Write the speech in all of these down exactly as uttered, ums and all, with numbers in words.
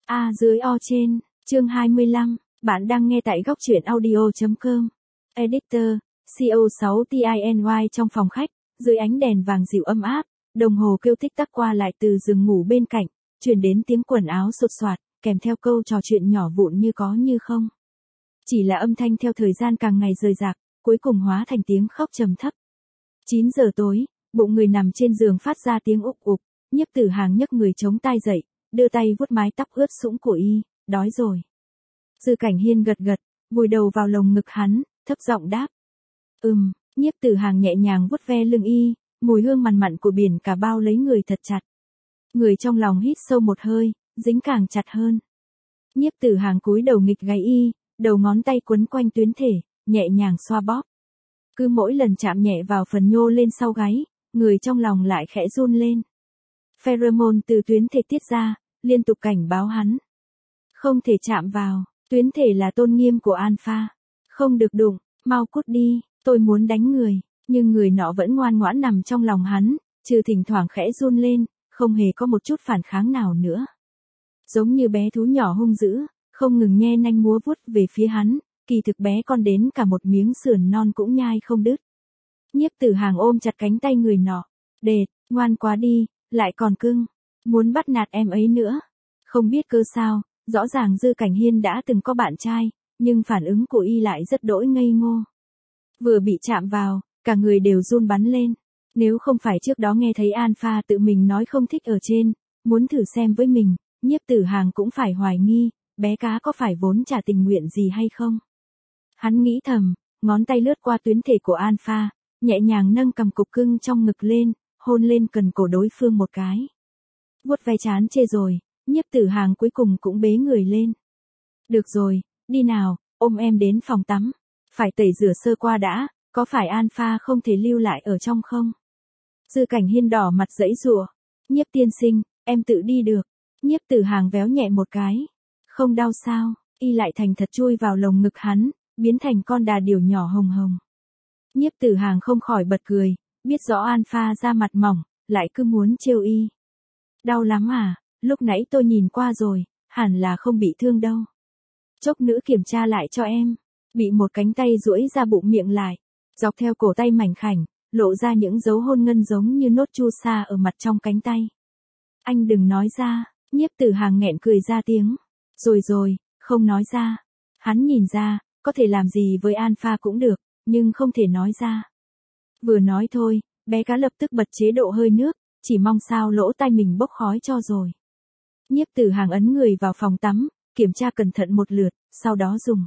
A dưới O trên, chương hai mươi lăm, bạn đang nghe tại góc truyện audio.com. Editor, C O sáu T I N Y trong phòng khách, dưới ánh đèn vàng dịu ấm áp, đồng hồ kêu tích tắc qua lại từ giường ngủ bên cạnh, truyền đến tiếng quần áo sột soạt, kèm theo câu trò chuyện nhỏ vụn như có như không. Chỉ là âm thanh theo thời gian càng ngày rời rạc, cuối cùng hóa thành tiếng khóc trầm thấp. chín giờ tối, bụng người nằm trên giường phát ra tiếng ục ục, Nhiếp Tử Hàng nhấc người chống tai dậy, đưa tay vuốt mái tóc ướt sũng của y, đói rồi. Dư Cảnh Hiên gật gật, vùi đầu vào lồng ngực hắn, thấp giọng đáp. Ừm, Nhiếp Tử Hàng nhẹ nhàng vuốt ve lưng y, mùi hương mằn mặn của biển cả bao lấy người thật chặt. Người trong lòng hít sâu một hơi, dính càng chặt hơn. Nhiếp Tử Hàng cúi đầu nghịch gáy y, đầu ngón tay quấn quanh tuyến thể, nhẹ nhàng xoa bóp. Cứ mỗi lần chạm nhẹ vào phần nhô lên sau gáy, người trong lòng lại khẽ run lên. Pheromone từ tuyến thể tiết ra, liên tục cảnh báo hắn. Không thể chạm vào, tuyến thể là tôn nghiêm của Alpha. Không được đụng, mau cút đi, tôi muốn đánh người, nhưng người nọ vẫn ngoan ngoãn nằm trong lòng hắn, trừ thỉnh thoảng khẽ run lên, không hề có một chút phản kháng nào nữa. Giống như bé thú nhỏ hung dữ, không ngừng nhe nanh múa vuốt về phía hắn, kỳ thực bé con đến cả một miếng sườn non cũng nhai không đứt. Nhiếp Tử Hàng ôm chặt cánh tay người nọ, đệt, ngoan quá đi, lại còn cưng, muốn bắt nạt em ấy nữa. Không biết cơ sao, rõ ràng Dư Cảnh Hiên đã từng có bạn trai, nhưng phản ứng của y lại rất đỗi ngây ngô. Vừa bị chạm vào, cả người đều run bắn lên. Nếu không phải trước đó nghe thấy Alpha tự mình nói không thích ở trên, muốn thử xem với mình, Nhiếp Tử Hàng cũng phải hoài nghi, bé cá có phải vốn trả tình nguyện gì hay không. Hắn nghĩ thầm, ngón tay lướt qua tuyến thể của Alpha, nhẹ nhàng nâng cầm cục cưng trong ngực lên, hôn lên cần cổ đối phương một cái. Vuốt ve chán chê rồi, Nhiếp Tử Hàng cuối cùng cũng bế người lên. Được rồi, đi nào, ôm em đến phòng tắm. Phải tẩy rửa sơ qua đã, có phải Alpha không thể lưu lại ở trong không? Dư Cảnh Hiên đỏ mặt giãy giụa. Nhiếp tiên sinh, em tự đi được. Nhiếp Tử Hàng véo nhẹ một cái. Không đau sao, y lại thành thật chui vào lồng ngực hắn, biến thành con đà điểu nhỏ hồng hồng. Nhiếp Tử Hàng không khỏi bật cười, biết rõ Alpha da mặt mỏng, lại cứ muốn trêu y. Đau lắm à, lúc nãy tôi nhìn qua rồi, hẳn là không bị thương đâu. Chốc nữa kiểm tra lại cho em. Bị một cánh tay duỗi ra bụng miệng lại, dọc theo cổ tay mảnh khảnh, lộ ra những dấu hôn ngân giống như nốt chu sa ở mặt trong cánh tay. Anh đừng nói ra, Nhiếp Tử Hàng nghẹn cười ra tiếng. Rồi rồi, không nói ra. Hắn nhìn ra, có thể làm gì với Alpha cũng được, nhưng không thể nói ra. Vừa nói thôi, bé cá lập tức bật chế độ hơi nước, chỉ mong sao lỗ tai mình bốc khói cho rồi. Nhiếp Tử Hàng ấn người vào phòng tắm, kiểm tra cẩn thận một lượt, sau đó dùng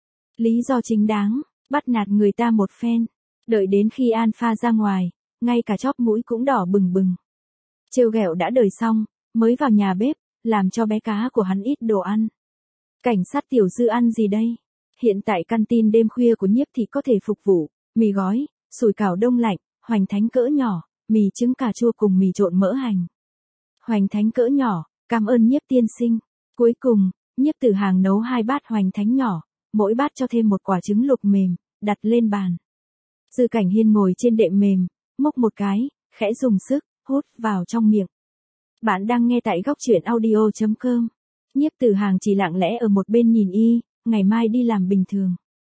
lý do chính đáng, bắt nạt người ta một phen. Đợi đến khi Alpha ra ngoài, ngay cả chóp mũi cũng đỏ bừng bừng. Trêu ghẹo đã đời xong, mới vào nhà bếp, làm cho bé cá của hắn ít đồ ăn. Cảnh sát tiểu Dư ăn gì đây? Hiện tại căn tin đêm khuya của Nhiếp thị có thể phục vụ mì gói, sủi cảo đông lạnh, hoành thánh cỡ nhỏ, mì trứng cà chua cùng mì trộn mỡ hành. Hoành thánh cỡ nhỏ, cảm ơn Nhiếp tiên sinh. Cuối cùng, Nhiếp Tử Hàng nấu hai bát hoành thánh nhỏ, mỗi bát cho thêm một quả trứng luộc mềm, đặt lên bàn. Dư Cảnh Hiên ngồi trên đệm mềm, múc một cái, khẽ dùng sức, hút vào trong miệng. Bạn đang nghe tại góc truyện audio.com. Nhiếp Tử Hàng chỉ lặng lẽ ở một bên nhìn y, ngày mai đi làm bình thường.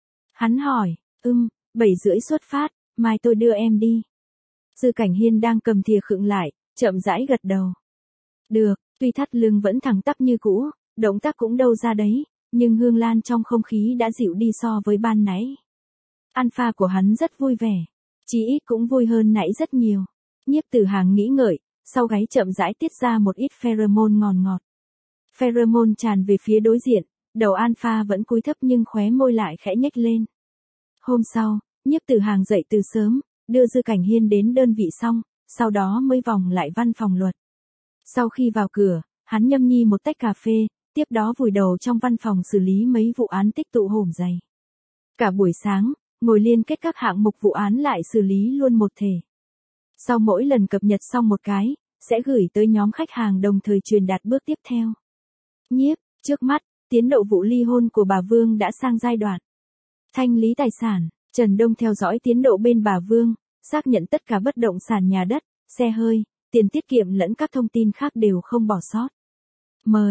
Hắn hỏi, ừm, bảy rưỡi xuất phát, mai tôi đưa em đi. Dư Cảnh Hiên đang cầm thìa khựng lại, chậm rãi gật đầu. Được, tuy thắt lưng vẫn thẳng tắp như cũ, động tác cũng đâu ra đấy, nhưng hương lan trong không khí đã dịu đi so với ban nãy. Alpha của hắn rất vui vẻ, chí ít cũng vui hơn nãy rất nhiều. Nhiếp Tử Hàng nghĩ ngợi, sau gáy chậm rãi tiết ra một ít pheromone ngọt ngọt. Pheromone tràn về phía đối diện, đầu Alpha vẫn cúi thấp nhưng khóe môi lại khẽ nhếch lên. Hôm sau, Nhiếp Tử Hàng dậy từ sớm, đưa Dư Cảnh Hiên đến đơn vị xong, sau đó mới vòng lại văn phòng luật. Sau khi vào cửa, hắn nhâm nhi một tách cà phê, tiếp đó vùi đầu trong văn phòng xử lý mấy vụ án tích tụ hổm dày. Cả buổi sáng, ngồi liên kết các hạng mục vụ án lại xử lý luôn một thể. Sau mỗi lần cập nhật xong một cái, sẽ gửi tới nhóm khách hàng đồng thời truyền đạt bước tiếp theo. Nhiếp, trước mắt, tiến độ vụ ly hôn của bà Vương đã sang giai đoạn thanh lý tài sản. Trần Đông theo dõi tiến độ bên bà Vương, xác nhận tất cả bất động sản nhà đất, xe hơi, tiền tiết kiệm lẫn các thông tin khác đều không bỏ sót. Mời.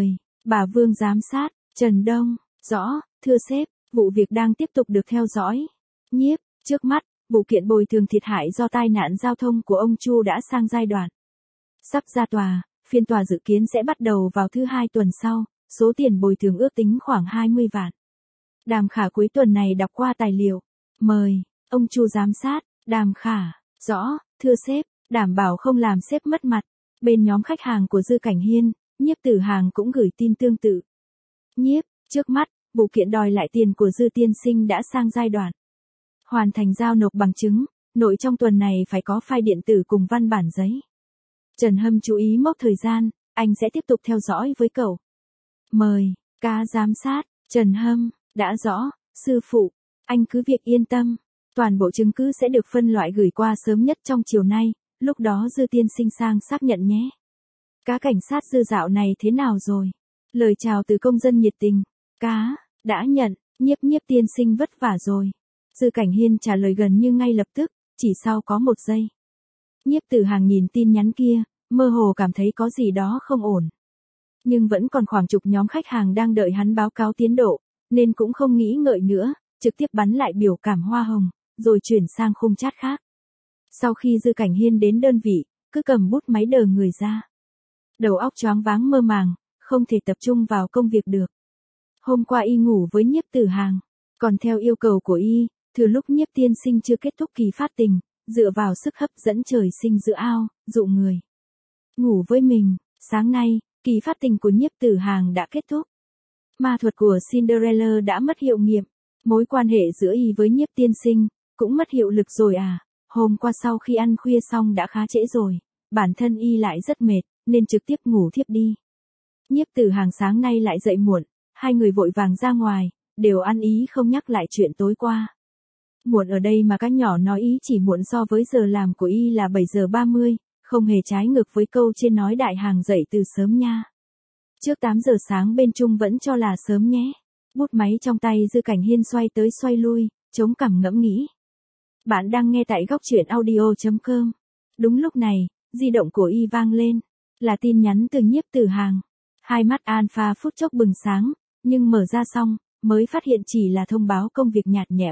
Bà Vương giám sát, Trần Đông, rõ, thưa sếp, vụ việc đang tiếp tục được theo dõi. Nhiếp, trước mắt, vụ kiện bồi thường thiệt hại do tai nạn giao thông của ông Chu đã sang giai đoạn sắp ra tòa, phiên tòa dự kiến sẽ bắt đầu vào thứ hai tuần sau, số tiền bồi thường ước tính khoảng hai mươi vạn. Đàm Khả cuối tuần này đọc qua tài liệu. Mời, ông Chu giám sát, Đàm Khả, rõ, thưa sếp, đảm bảo không làm sếp mất mặt. Bên nhóm khách hàng của Dư Cảnh Hiên, Nhiếp Tử Hàng cũng gửi tin tương tự. Nhiếp, trước mắt, vụ kiện đòi lại tiền của Dư tiên sinh đã sang giai đoạn hoàn thành giao nộp bằng chứng, nội trong tuần này phải có file điện tử cùng văn bản giấy. Trần Hâm chú ý mốc thời gian, anh sẽ tiếp tục theo dõi với cậu. Mời, ca giám sát, Trần Hâm, đã rõ, sư phụ, anh cứ việc yên tâm, toàn bộ chứng cứ sẽ được phân loại gửi qua sớm nhất trong chiều nay, lúc đó Dư tiên sinh sang xác nhận nhé. Cá cảnh sát Dư dạo này thế nào rồi? Lời chào từ công dân nhiệt tình. Cá, đã nhận, Nhiếp Nhiếp tiên sinh vất vả rồi. Dư Cảnh Hiên trả lời gần như ngay lập tức, chỉ sau có một giây. Nhiếp Tử Hàng nhìn tin nhắn kia, mơ hồ cảm thấy có gì đó không ổn. Nhưng vẫn còn khoảng chục nhóm khách hàng đang đợi hắn báo cáo tiến độ, nên cũng không nghĩ ngợi nữa, trực tiếp bắn lại biểu cảm hoa hồng, rồi chuyển sang khung chat khác. Sau khi Dư Cảnh Hiên đến đơn vị, cứ cầm bút máy đờ người ra. Đầu óc choáng váng mơ màng, không thể tập trung vào công việc được. Hôm qua y ngủ với Nhiếp Tử Hàng, còn theo yêu cầu của y, thừa lúc Nhiếp tiên sinh chưa kết thúc kỳ phát tình, dựa vào sức hấp dẫn trời sinh giữa ao, dụ người ngủ với mình. Sáng nay, kỳ phát tình của Nhiếp Tử Hàng đã kết thúc. Ma thuật của Cinderella đã mất hiệu nghiệm, mối quan hệ giữa y với Nhiếp tiên sinh cũng mất hiệu lực rồi à. Hôm qua sau khi ăn khuya xong đã khá trễ rồi, bản thân y lại rất mệt, nên trực tiếp ngủ thiếp đi. Nhiếp Tử Hàng sáng nay lại dậy muộn, hai người vội vàng ra ngoài, đều ăn ý không nhắc lại chuyện tối qua. Muộn ở đây mà các nhỏ nói ý chỉ muộn so với giờ làm của y là bảy giờ ba mươi, không hề trái ngược với câu trên nói đại hàng dậy từ sớm nha. Trước tám giờ sáng bên Trung vẫn cho là sớm nhé. Bút máy trong tay Dư Cảnh Hiên xoay tới xoay lui, chống cằm ngẫm nghĩ. Bạn đang nghe tại góc truyện audio chấm com. Đúng lúc này, di động của y vang lên, là tin nhắn từ Nhiếp Tử Hàng. Hai mắt Alpha phút chốc bừng sáng, nhưng mở ra xong, mới phát hiện chỉ là thông báo công việc nhạt nhẽo.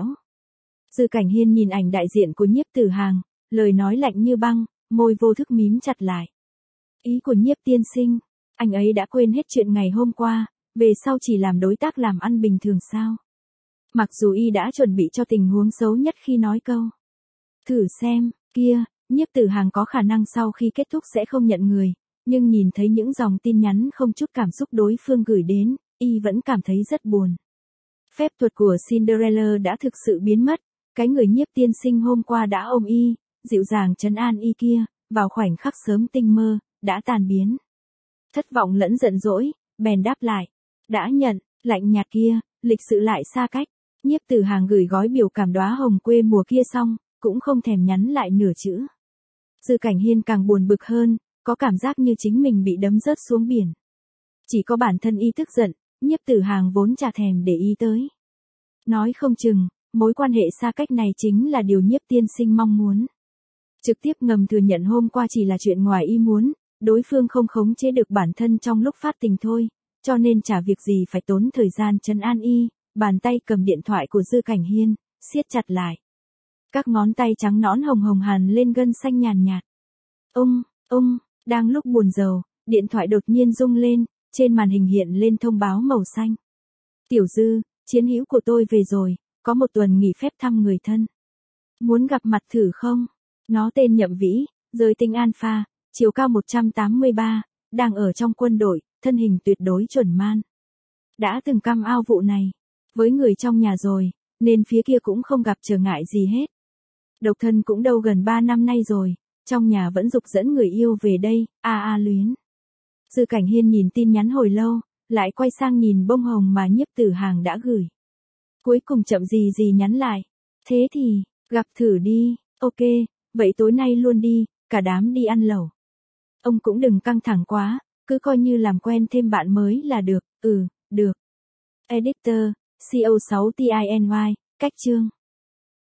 Dư Cảnh Hiên nhìn ảnh đại diện của Nhiếp Tử Hàng, lời nói lạnh như băng, môi vô thức mím chặt lại. Ý của Nhiếp tiên sinh, anh ấy đã quên hết chuyện ngày hôm qua, về sau chỉ làm đối tác làm ăn bình thường sao? Mặc dù y đã chuẩn bị cho tình huống xấu nhất khi nói câu thử xem, kia, Nhiếp Tử Hàng có khả năng sau khi kết thúc sẽ không nhận người, nhưng nhìn thấy những dòng tin nhắn không chút cảm xúc đối phương gửi đến, y vẫn cảm thấy rất buồn. Phép thuật của Cinderella đã thực sự biến mất, cái người Nhiếp tiên sinh hôm qua đã ôm y, dịu dàng trấn an y kia, vào khoảnh khắc sớm tinh mơ, đã tàn biến. Thất vọng lẫn giận dỗi, bèn đáp lại. Đã nhận, lạnh nhạt kia, lịch sự lại xa cách. Nhiếp Tử Hàng gửi gói biểu cảm đóa hồng quê mùa kia xong, cũng không thèm nhắn lại nửa chữ. Dư Cảnh Hiên càng buồn bực hơn, có cảm giác như chính mình bị đấm rớt xuống biển. Chỉ có bản thân y tức giận, Nhiếp Tử Hàng vốn chả thèm để ý tới. Nói không chừng, mối quan hệ xa cách này chính là điều Nhiếp tiên sinh mong muốn. Trực tiếp ngầm thừa nhận hôm qua chỉ là chuyện ngoài ý muốn, đối phương không khống chế được bản thân trong lúc phát tình thôi, cho nên chả việc gì phải tốn thời gian trấn an y. Bàn tay cầm điện thoại của Dư Cảnh Hiên, siết chặt lại. Các ngón tay trắng nõn hồng hồng hằn lên gân xanh nhàn nhạt. Ung, ung, đang lúc buồn rầu, điện thoại đột nhiên rung lên, trên màn hình hiện lên thông báo màu xanh. Tiểu Dư, chiến hữu của tôi về rồi, có một tuần nghỉ phép thăm người thân. Muốn gặp mặt thử không? Nó tên Nhậm Vĩ, giới tính alpha, chiều cao một trăm tám mươi ba, đang ở trong quân đội, thân hình tuyệt đối chuẩn man. Đã từng căm ao vụ này với người trong nhà rồi, nên phía kia cũng không gặp trở ngại gì hết. Độc thân cũng đâu gần ba năm nay rồi, trong nhà vẫn giục dẫn người yêu về đây, a a luyến. Dư Cảnh Hiên nhìn tin nhắn hồi lâu, lại quay sang nhìn bông hồng mà Nhiếp Tử Hàng đã gửi. Cuối cùng chậm gì gì nhắn lại. Thế thì, gặp thử đi, ok, vậy tối nay luôn đi, cả đám đi ăn lẩu. Ông cũng đừng căng thẳng quá, cứ coi như làm quen thêm bạn mới là được, ừ, được. Editor, C O sáu T I N Y, cách chương.